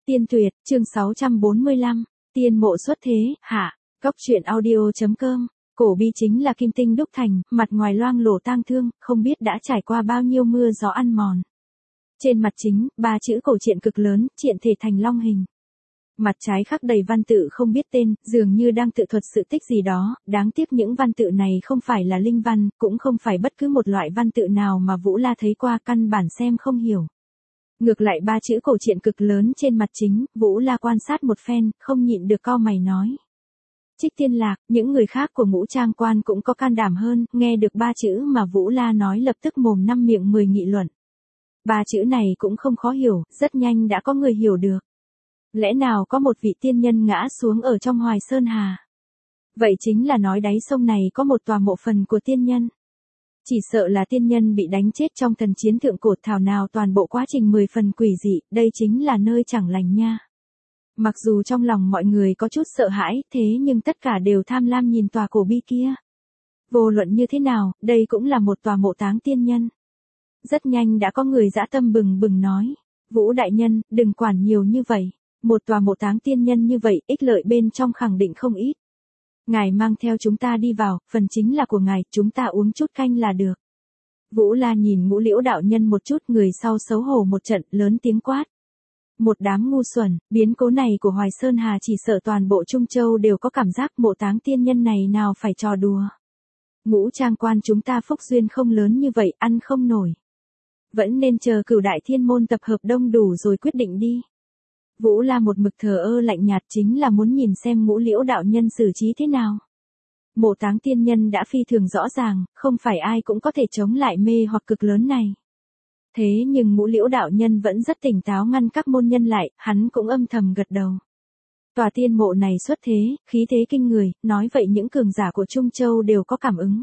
Tiên Tuyệt, chương 645, Tiên mộ xuất thế, hạ, Cóc truyện audio.com. Cổ Bi chính là kim tinh đúc thành, mặt ngoài loang lổ tang thương, không biết đã trải qua bao nhiêu mưa gió ăn mòn. Trên mặt chính, 3 chữ cổ triện cực lớn, triện thể thành long hình. Mặt trái khắc đầy văn tự không biết tên, dường như đang tự thuật sự tích gì đó, đáng tiếc những văn tự này không phải là linh văn, cũng không phải bất cứ một loại văn tự nào mà Vũ La thấy qua, căn bản xem không hiểu. Ngược lại 3 chữ cổ triện cực lớn trên mặt chính, Vũ La quan sát một phen, không nhịn được cau mày nói. Trích Tiên Lạc, những người khác của Ngũ Trang Quan cũng có can đảm hơn, nghe được 3 chữ mà Vũ La nói lập tức mồm năm miệng 10 nghị luận. 3 chữ này cũng không khó hiểu, rất nhanh đã có người hiểu được. Lẽ nào có một vị tiên nhân ngã xuống ở trong Hoài Sơn Hà? Vậy chính là nói đáy sông này có một tòa mộ phần của tiên nhân. Chỉ sợ là tiên nhân bị đánh chết trong thần chiến thượng cổ, thảo nào toàn bộ quá trình 10 phần quỷ dị, đây chính là nơi chẳng lành nha. Mặc dù trong lòng mọi người có chút sợ hãi, thế nhưng tất cả đều tham lam nhìn tòa cổ bi kia. Vô luận như thế nào, đây cũng là một tòa mộ táng tiên nhân. Rất nhanh đã có người dã tâm bừng bừng nói, Vũ đại nhân, đừng quản nhiều như vậy. Một tòa mộ táng tiên nhân như vậy, ích lợi bên trong khẳng định không ít. Ngài mang theo chúng ta đi vào, phần chính là của ngài, chúng ta uống chút canh là được. Vũ La nhìn Ngũ Liễu đạo nhân một chút, người sau xấu hổ một trận, lớn tiếng quát. Một đám ngu xuẩn, biến cố này của Hoài Sơn Hà chỉ sợ toàn bộ Trung Châu đều có cảm giác mộ táng tiên nhân này nào phải trò đùa. Ngũ Trang Quan chúng ta phúc duyên không lớn như vậy, ăn không nổi. Vẫn nên chờ Cửu Đại Thiên Môn tập hợp đông đủ rồi quyết định đi. Vũ La một mực thờ ơ lạnh nhạt, chính là muốn nhìn xem Ngũ Liễu đạo nhân xử trí thế nào. Mộ táng tiên nhân đã phi thường rõ ràng, không phải ai cũng có thể chống lại mê hoặc cực lớn này. Thế nhưng Ngũ Liễu đạo nhân vẫn rất tỉnh táo ngăn các môn nhân lại, hắn cũng âm thầm gật đầu. Tòa tiên mộ này xuất thế, khí thế kinh người, nói vậy những cường giả của Trung Châu đều có cảm ứng.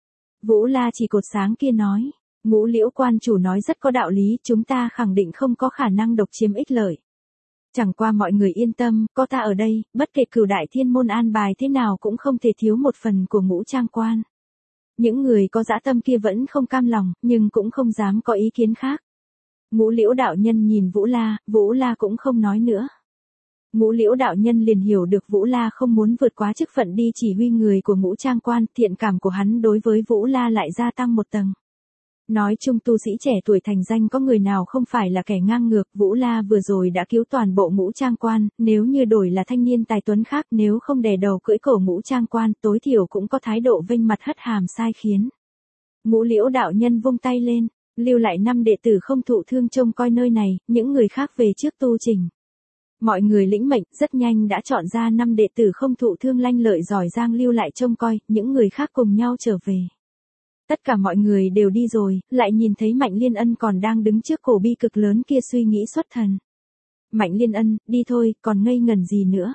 Vũ La chỉ cột sáng kia nói, Ngũ Liễu quan chủ nói rất có đạo lý, chúng ta khẳng định không có khả năng độc chiếm ích lợi. Chẳng qua mọi người yên tâm, có ta ở đây, bất kể Cửu Đại Thiên Môn an bài thế nào cũng không thể thiếu một phần của Ngũ Trang Quan. Những người có dã tâm kia vẫn không cam lòng, nhưng cũng không dám có ý kiến khác. Ngũ Liễu đạo nhân nhìn Vũ La cũng không nói nữa. Ngũ Liễu đạo nhân liền hiểu được Vũ La không muốn vượt quá chức phận đi chỉ huy người của Ngũ Trang Quan, thiện cảm của hắn đối với Vũ La lại gia tăng một tầng. Nói chung tu sĩ trẻ tuổi thành danh có người nào không phải là kẻ ngang ngược, Vũ La vừa rồi đã cứu toàn bộ Ngũ Trang Quan, nếu như đổi là thanh niên tài tuấn khác, nếu không đè đầu cưỡi cổ Ngũ Trang Quan, tối thiểu cũng có thái độ vênh mặt hất hàm sai khiến. Ngũ Liễu đạo nhân vung tay lên, lưu lại 5 đệ tử không thụ thương trông coi nơi này, những người khác về trước tu trình. Mọi người lĩnh mệnh, rất nhanh đã chọn ra 5 đệ tử không thụ thương lanh lợi giỏi giang lưu lại trông coi, những người khác cùng nhau trở về. Tất cả mọi người đều đi rồi, lại nhìn thấy Mạnh Liên Ân còn đang đứng trước cổ bi cực lớn kia suy nghĩ xuất thần. Mạnh Liên Ân, đi thôi, còn ngây ngẩn gì nữa?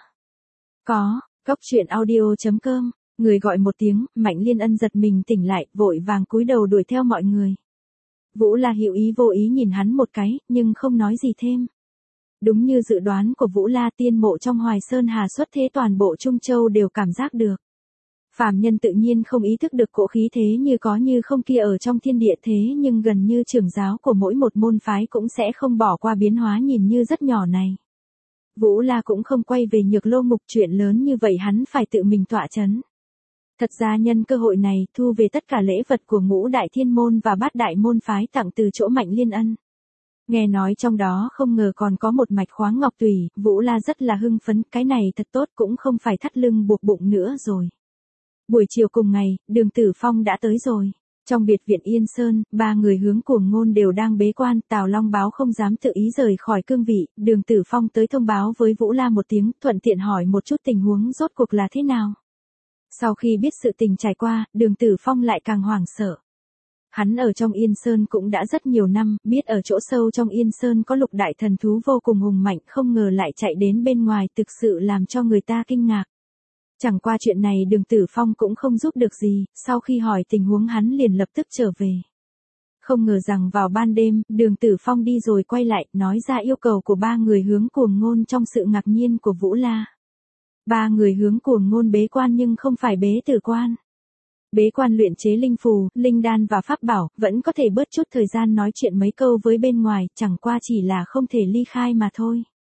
Có, Cóc truyện audio.com, người gọi một tiếng, Mạnh Liên Ân giật mình tỉnh lại, vội vàng cúi đầu đuổi theo mọi người. Vũ La hữu ý vô ý nhìn hắn một cái, nhưng không nói gì thêm. Đúng như dự đoán của Vũ La, tiên mộ trong Hoài Sơn Hà xuất thế toàn bộ Trung Châu đều cảm giác được. Phàm nhân tự nhiên không ý thức được cỗ khí thế như có như không kia ở trong thiên địa, thế nhưng gần như trưởng giáo của mỗi một môn phái cũng sẽ không bỏ qua biến hóa nhìn như rất nhỏ này. Vũ La cũng không quay về Nhược Lô Mục, chuyện lớn như vậy hắn phải tự mình tọa chấn. Thật ra nhân cơ hội này thu về tất cả lễ vật của Ngũ Đại Thiên Môn và Bát Đại môn phái tặng từ chỗ Mạnh Liên Ân. Nghe nói trong đó không ngờ còn có một mạch khoáng ngọc tùy, Vũ La rất là hưng phấn, cái này thật tốt, cũng không phải thắt lưng buộc bụng nữa rồi. Buổi chiều cùng ngày, Đường Tử Phong đã tới rồi. Trong biệt viện Yên Sơn, 3 người hướng Cuồng Ngôn đều đang bế quan, Tào Long Báo không dám tự ý rời khỏi cương vị, Đường Tử Phong tới thông báo với Vũ La một tiếng, thuận tiện hỏi một chút tình huống rốt cuộc là thế nào. Sau khi biết sự tình trải qua, Đường Tử Phong lại càng hoảng sợ. Hắn ở trong Yên Sơn cũng đã rất nhiều năm, biết ở chỗ sâu trong Yên Sơn có lục đại thần thú vô cùng hùng mạnh, không ngờ lại chạy đến bên ngoài, thực sự làm cho người ta kinh ngạc. Chẳng qua chuyện này Đường Tử Phong cũng không giúp được gì, sau khi hỏi tình huống hắn liền lập tức trở về. Không ngờ rằng vào ban đêm, Đường Tử Phong đi rồi quay lại, nói ra yêu cầu của 3 người hướng Cuồng Ngôn trong sự ngạc nhiên của Vũ La. 3 người hướng Cuồng Ngôn bế quan nhưng không phải bế tử quan. Bế quan luyện chế linh phù, linh đan và pháp bảo, vẫn có thể bớt chút thời gian nói chuyện mấy câu với bên ngoài, chẳng qua chỉ là không thể ly khai mà thôi.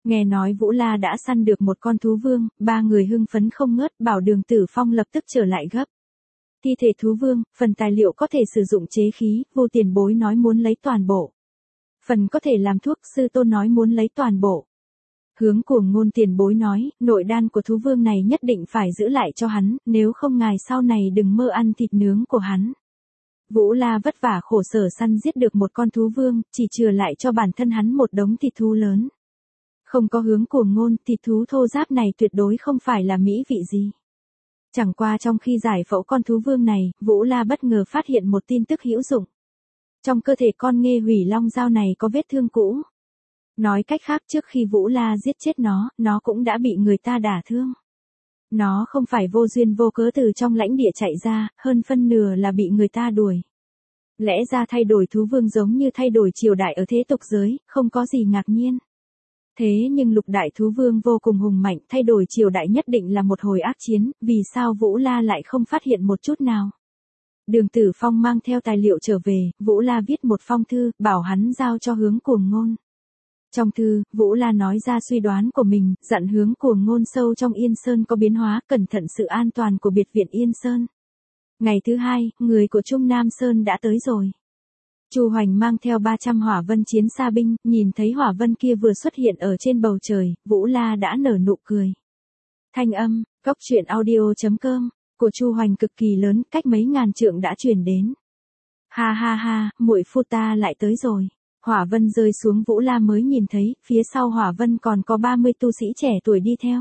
Nghe nói Vũ La đã săn được một con thú vương, ba người hưng phấn không ngớt, bảo Đường Tử Phong lập tức trở lại gấp. Thi thể thú vương, phần tài liệu có thể sử dụng chế khí, Vô Tiền Bối nói muốn lấy toàn bộ. Phần có thể làm thuốc, Sư Tôn nói muốn lấy toàn bộ. Hướng Cuồng Ngôn Tiền Bối nói, nội đan của thú vương này nhất định phải giữ lại cho hắn, nếu không ngài sau này đừng mơ ăn thịt nướng của hắn. Vũ La vất vả khổ sở săn giết được một con thú vương, chỉ chừa lại cho bản thân hắn một đống thịt thú lớn. Không có Hướng Cuồng Ngôn, thịt thú thô ráp này tuyệt đối không phải là mỹ vị gì. Chẳng qua trong khi giải phẫu con thú vương này, Vũ La bất ngờ phát hiện một tin tức hữu dụng. Trong cơ thể con Nghê Hủy Long Dao này có vết thương cũ. Nói cách khác trước khi Vũ La giết chết nó cũng đã bị người ta đả thương. Nó không phải vô duyên vô cớ từ trong lãnh địa chạy ra, hơn phân nửa là bị người ta đuổi. Lẽ ra thay đổi thú vương giống như thay đổi triều đại ở thế tục giới, không có gì ngạc nhiên. Thế nhưng lục đại thú vương vô cùng hùng mạnh, thay đổi triều đại nhất định là một hồi ác chiến, vì sao Vũ La lại không phát hiện một chút nào? Đường Tử Phong mang theo tài liệu trở về, Vũ La viết một phong thư, bảo hắn giao cho Hướng Cuồng Ngôn. Trong thư, Vũ La nói ra suy đoán của mình, dặn Hướng Cuồng Ngôn sâu trong Yên Sơn có biến hóa, cẩn thận sự an toàn của biệt viện Yên Sơn. Ngày thứ hai, người của Trung Nam Sơn đã tới rồi. Chu Hoành mang theo 300 hỏa vân chiến xa binh, nhìn thấy hỏa vân kia vừa xuất hiện ở trên bầu trời, Vũ La đã nở nụ cười. Thanh âm, góc truyện audio.com, của Chu Hoành cực kỳ lớn, cách mấy ngàn trượng đã truyền đến. Ha ha ha, muội phu ta lại tới rồi. Hỏa vân rơi xuống Vũ La mới nhìn thấy, phía sau hỏa vân còn có 30 tu sĩ trẻ tuổi đi theo.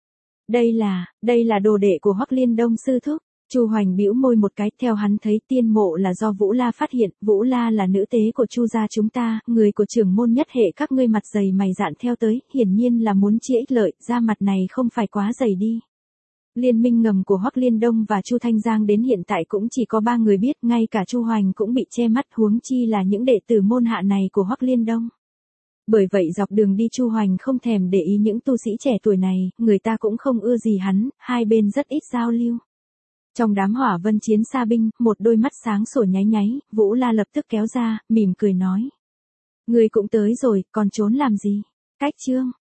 Đây là đồ đệ của Hoắc Liên Đông sư thúc. Chu Hoành bĩu môi một cái, theo hắn thấy tiên mộ là do Vũ La phát hiện, Vũ La là nữ tế của Chu gia chúng ta, người của trưởng môn nhất hệ các ngươi mặt dày mày dạn theo tới, hiển nhiên là muốn chia ích lợi, da mặt này không phải quá dày đi. Liên minh ngầm của Hoắc Liên Đông và Chu Thanh Giang đến hiện tại cũng chỉ có 3 người biết, ngay cả Chu Hoành cũng bị che mắt, huống chi là những đệ tử môn hạ này của Hoắc Liên Đông. Bởi vậy dọc đường đi Chu Hoành không thèm để ý những tu sĩ trẻ tuổi này, người ta cũng không ưa gì hắn, hai bên rất ít giao lưu. Trong đám hỏa vân chiến xa binh, một đôi mắt sáng sủa nháy nháy, Vũ La lập tức kéo ra, mỉm cười nói. Người cũng tới rồi, còn trốn làm gì? Cách chương.